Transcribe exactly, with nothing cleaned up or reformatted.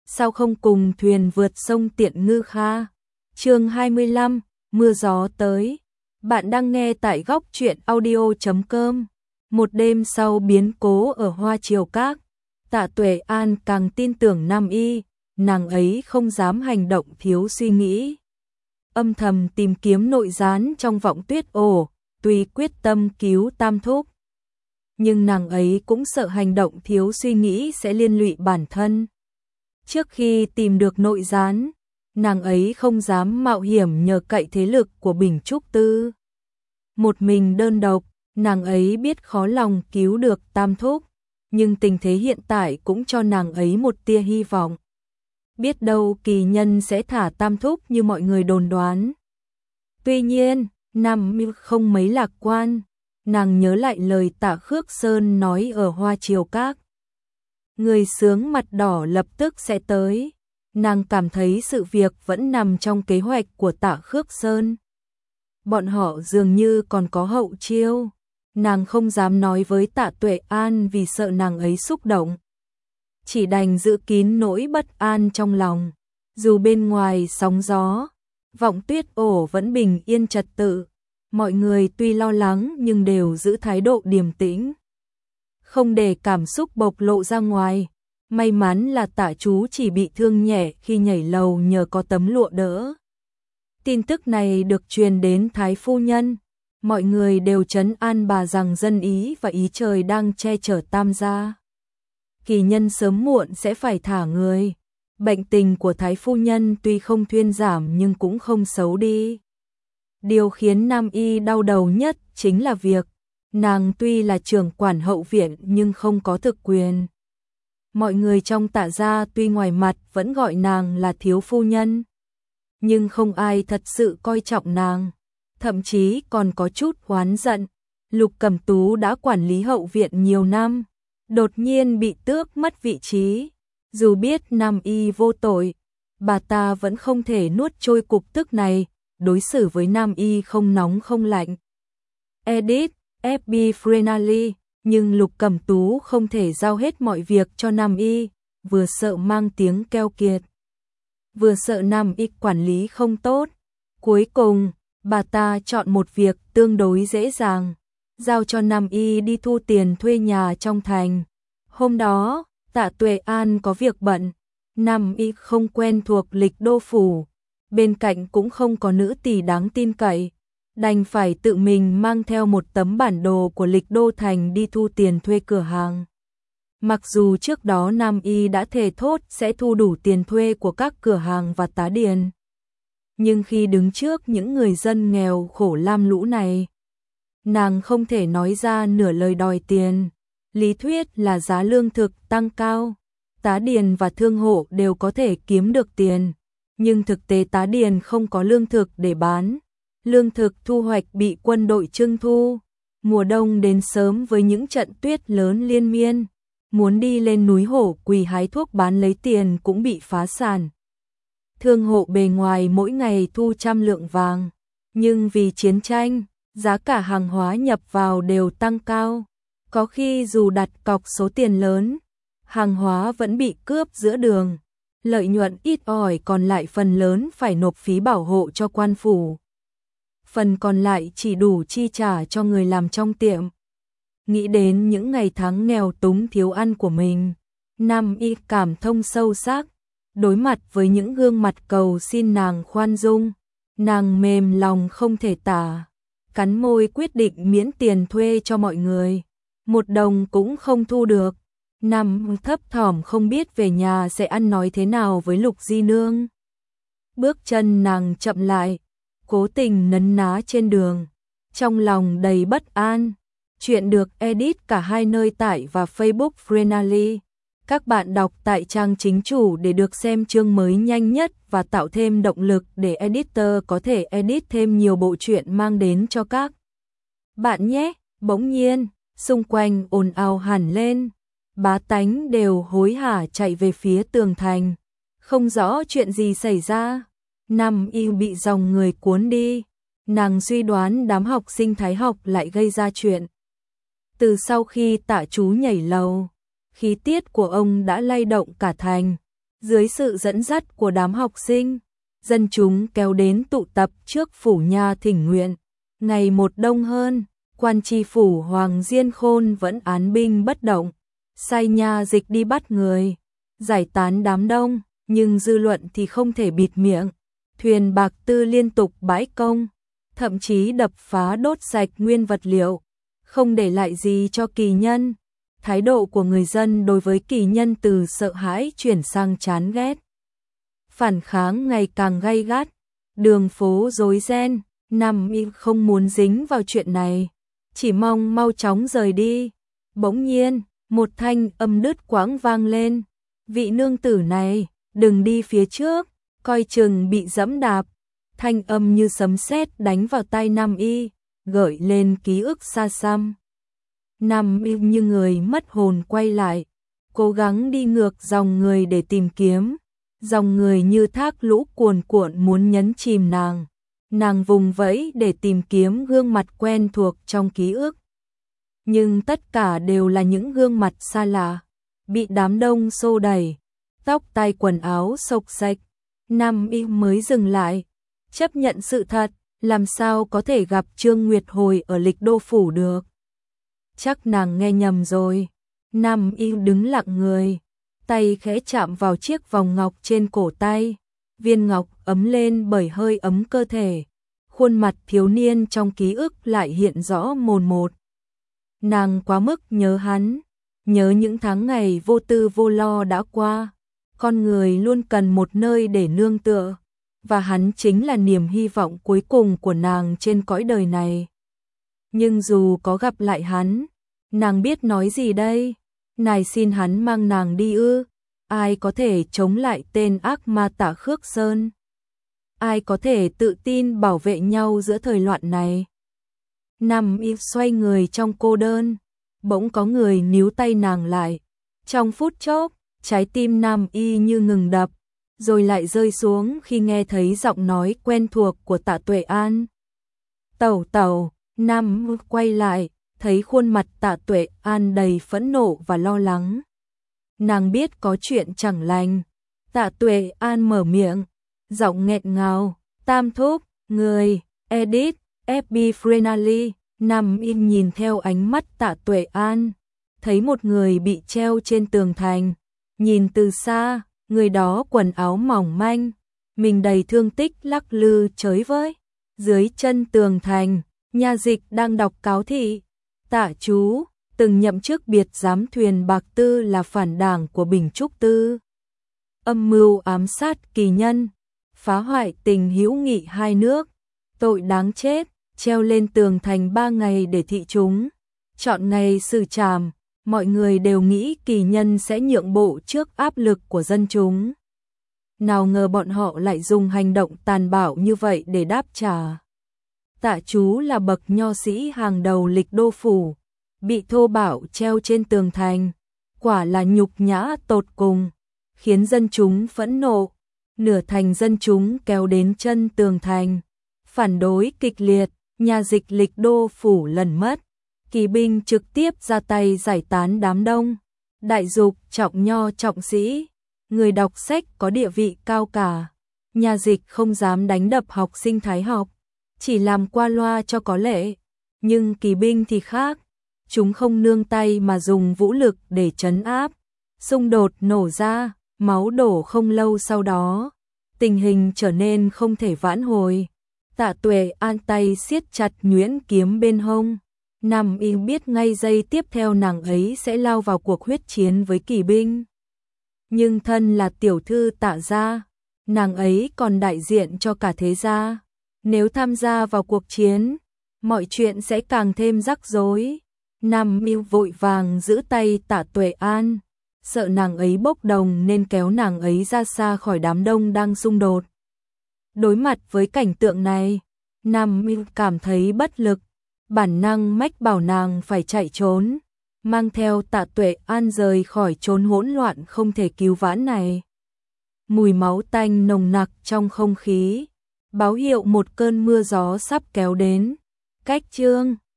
sao không cùng thuyền vượt sông Tiện Ngư Kha. Chương hai mươi lăm, mưa gió tới. Bạn đang nghe tại góc truyện audio chấm com. Một đêm sau biến cố ở Hoa Triều Các, Tạ Tuệ An càng tin tưởng Nam Y, nàng ấy không dám hành động thiếu suy nghĩ. Âm thầm tìm kiếm nội gián trong Vọng Tuyết ổ, tuy quyết tâm cứu Tam Thúc, nhưng nàng ấy cũng sợ hành động thiếu suy nghĩ sẽ liên lụy bản thân. Trước khi tìm được nội gián, nàng ấy không dám mạo hiểm nhờ cậy thế lực của Bình Trúc Tư. Một mình đơn độc, nàng ấy biết khó lòng cứu được Tam Thúc, nhưng tình thế hiện tại cũng cho nàng ấy một tia hy vọng. Biết đâu kỳ nhân sẽ thả Tam Thúc như mọi người đồn đoán. Tuy nhiên, Nam Y không mấy lạc quan, nàng nhớ lại lời Tạ Khước Sơn nói ở Hoa Triều Các. Người sướng mặt đỏ lập tức sẽ tới. Nàng cảm thấy sự việc vẫn nằm trong kế hoạch của Tạ Khước Sơn. Bọn họ dường như còn có hậu chiêu. Nàng không dám nói với Tạ Tuệ An vì sợ nàng ấy xúc động. Chỉ đành giữ kín nỗi bất an trong lòng. Dù bên ngoài sóng gió, Vọng Tuyết ổ vẫn bình yên trật tự. Mọi người tuy lo lắng nhưng đều giữ thái độ điềm tĩnh, không để cảm xúc bộc lộ ra ngoài. May mắn là Tạ chú chỉ bị thương nhẹ khi nhảy lầu nhờ có tấm lụa đỡ. Tin tức này được truyền đến Thái phu nhân, mọi người đều trấn an bà rằng dân ý và ý trời đang che chở Tam gia. Kỳ nhân sớm muộn sẽ phải thả người. Bệnh tình của Thái phu nhân tuy không thuyên giảm nhưng cũng không xấu đi. Điều khiến Nam Y đau đầu nhất chính là việc nàng tuy là trưởng quản hậu viện nhưng không có thực quyền. Mọi người trong Tạ gia tuy ngoài mặt vẫn gọi nàng là thiếu phu nhân, nhưng không ai thật sự coi trọng nàng, thậm chí còn có chút oán giận. Lục Cẩm Tú đã quản lý hậu viện nhiều năm, đột nhiên bị tước mất vị trí. Dù biết Nam Y vô tội, bà ta vẫn không thể nuốt trôi cục tức này, đối xử với Nam Y không nóng không lạnh. Edit, ép bê Frenally, nhưng Lục Cẩm Tú không thể giao hết mọi việc cho Nam Y, vừa sợ mang tiếng keo kiệt, vừa sợ Nam Y quản lý không tốt. Cuối cùng, bà ta chọn một việc tương đối dễ dàng, giao cho Nam Y đi thu tiền thuê nhà trong thành. Hôm đó, Tạ Tuệ An có việc bận, Nam Y không quen thuộc lịch đô phủ, bên cạnh cũng không có nữ tỳ đáng tin cậy, đành phải tự mình mang theo một tấm bản đồ của lịch đô thành đi thu tiền thuê cửa hàng. Mặc dù trước đó Nam Y đã thề thốt sẽ thu đủ tiền thuê của các cửa hàng và tá điền, nhưng khi đứng trước những người dân nghèo khổ lam lũ này, nàng không thể nói ra nửa lời đòi tiền. Lý thuyết là giá lương thực tăng cao, tá điền và thương hộ đều có thể kiếm được tiền, nhưng thực tế tá điền không có lương thực để bán. Lương thực thu hoạch bị quân đội trưng thu, mùa đông đến sớm với những trận tuyết lớn liên miên, muốn đi lên núi Hổ Quỳ hái thuốc bán lấy tiền cũng bị phá sản. Thương hộ bề ngoài mỗi ngày thu trăm lượng vàng, nhưng vì chiến tranh, giá cả hàng hóa nhập vào đều tăng cao. Có khi dù đặt cọc số tiền lớn, hàng hóa vẫn bị cướp giữa đường, lợi nhuận ít ỏi còn lại phần lớn phải nộp phí bảo hộ cho quan phủ. Phần còn lại chỉ đủ chi trả cho người làm trong tiệm. Nghĩ đến những ngày tháng nghèo túng thiếu ăn của mình, Nam Y cảm thông sâu sắc. Đối mặt với những gương mặt cầu xin nàng khoan dung, nàng mềm lòng không thể tả, cắn môi quyết định miễn tiền thuê cho mọi người. Một đồng cũng không thu được. Nam thấp thỏm không biết về nhà sẽ ăn nói thế nào với Lục Di Nương. Bước chân nàng chậm lại, cố tình nấn ná trên đường, trong lòng đầy bất an. Chuyện được edit cả hai nơi tải và Facebook Frenally. Các bạn đọc tại trang chính chủ để được xem chương mới nhanh nhất và tạo thêm động lực để editor có thể edit thêm nhiều bộ truyện mang đến cho các bạn nhé. Bỗng nhiên, xung quanh ồn ào hẳn lên, bá tánh đều hối hả chạy về phía tường thành, không rõ chuyện gì xảy ra. Nam Y bị dòng người cuốn đi, nàng suy đoán đám học sinh Thái học lại gây ra chuyện. Từ sau khi Tạ chú nhảy lầu, khí tiết của ông đã lay động cả thành, Dưới sự dẫn dắt của đám học sinh, dân chúng kéo đến tụ tập trước phủ nha thỉnh nguyện. Ngày một đông hơn, quan tri phủ Hoàng Diên Khôn vẫn án binh bất động, sai nha dịch đi bắt người, giải tán đám đông, nhưng dư luận thì không thể bịt miệng. Thuyền bạc tư liên tục bãi công, thậm chí đập phá đốt sạch nguyên vật liệu, không để lại gì cho kỳ nhân. Thái độ của người dân đối với kỳ nhân từ sợ hãi chuyển sang chán ghét. Phản kháng ngày càng gay gắt, đường phố rối ren, Nam Y không muốn dính vào chuyện này, chỉ mong mau chóng rời đi. Bỗng nhiên, một thanh âm đứt quãng vang lên, vị nương tử này, đừng đi phía trước, coi chừng bị dẫm đạp. Thanh âm như sấm sét đánh vào tai Nam Y, gợi lên ký ức xa xăm. Nam Y như người mất hồn quay lại, cố gắng đi ngược dòng người để tìm kiếm. Dòng người như thác lũ cuồn cuộn muốn nhấn chìm nàng. Nàng vùng vẫy để tìm kiếm gương mặt quen thuộc trong ký ức. Nhưng tất cả đều là những gương mặt xa lạ, bị đám đông xô đẩy, tóc tai quần áo xộc xệch. Nam Y mới dừng lại, chấp nhận sự thật, làm sao có thể gặp Trương Nguyệt Hồi ở Lịch Đô phủ được. Chắc nàng nghe nhầm rồi. Nam Y đứng lặng người, tay khẽ chạm vào chiếc vòng ngọc trên cổ tay. Viên ngọc ấm lên bởi hơi ấm cơ thể. Khuôn mặt thiếu niên trong ký ức lại hiện rõ mồn một. Nàng quá mức nhớ hắn, nhớ những tháng ngày vô tư vô lo đã qua. Con người luôn cần một nơi để nương tựa, và hắn chính là niềm hy vọng cuối cùng của nàng trên cõi đời này. Nhưng dù có gặp lại hắn, nàng biết nói gì đây? Nài xin hắn mang nàng đi ư? Ai có thể chống lại tên ác ma Tạ Khước Sơn? Ai có thể tự tin bảo vệ nhau giữa thời loạn này? Nam Y xoay người trong cô đơn, bỗng có người níu tay nàng lại. Trong phút chốc, trái tim Nam Y như ngừng đập, rồi lại rơi xuống khi nghe thấy giọng nói quen thuộc của Tạ Tuệ An. Tẩu tẩu, Nam Y quay lại, thấy khuôn mặt Tạ Tuệ An đầy phẫn nộ và lo lắng. Nàng biết có chuyện chẳng lành. Tạ Tuệ An mở miệng, giọng nghẹn ngào, tam thúc, người, Edith, ép bê Frenali. Nam Y nhìn theo ánh mắt Tạ Tuệ An, thấy một người bị treo trên tường thành. Nhìn từ xa, người đó quần áo mỏng manh, mình đầy thương tích lắc lư chới với. Dưới chân tường thành, nha dịch đang đọc cáo thị. Tạ chú, từng nhậm chức biệt giám thuyền Bạc Tư là phản đảng của Bình Trúc Tư. Âm mưu ám sát kỳ nhân, phá hoại tình hữu nghị hai nước, tội đáng chết, treo lên tường thành ba ngày để thị chúng. Chọn ngày xử trảm, mọi người đều nghĩ kỳ nhân sẽ nhượng bộ trước áp lực của dân chúng. Nào ngờ bọn họ lại dùng hành động tàn bạo như vậy để đáp trả. Tạ chú là bậc nho sĩ hàng đầu Lịch Đô phủ, bị thô bạo treo trên tường thành, quả là nhục nhã tột cùng, khiến dân chúng phẫn nộ. Nửa thành dân chúng kéo đến chân tường thành, phản đối kịch liệt. Nhà dịch Lịch Đô phủ lần mất, kỳ binh trực tiếp ra tay giải tán đám đông. Đại dục trọng nho trọng sĩ, người đọc sách có địa vị cao cả. Nhà dịch không dám đánh đập học sinh thái học, chỉ làm qua loa cho có lệ. Nhưng kỳ binh thì khác, chúng không nương tay mà dùng vũ lực để trấn áp. Xung đột nổ ra, máu đổ không lâu sau đó, tình hình trở nên không thể vãn hồi. Tạ Tuệ An tay siết chặt nhuyễn kiếm bên hông. Nam Y biết ngay giây tiếp theo nàng ấy sẽ lao vào cuộc huyết chiến với kỳ binh. Nhưng thân là tiểu thư Tạ gia, nàng ấy còn đại diện cho cả thế gia. Nếu tham gia vào cuộc chiến, mọi chuyện sẽ càng thêm rắc rối. Nam Y vội vàng giữ tay Tạ Tuệ An, sợ nàng ấy bốc đồng nên kéo nàng ấy ra xa khỏi đám đông đang xung đột. Đối mặt với cảnh tượng này, Nam Y cảm thấy bất lực, bản năng mách bảo nàng phải chạy trốn, mang theo Tạ Tuệ An rời khỏi chốn hỗn loạn không thể cứu vãn này. Mùi máu tanh nồng nặc trong không khí, báo hiệu một cơn mưa gió sắp kéo đến. Cách chương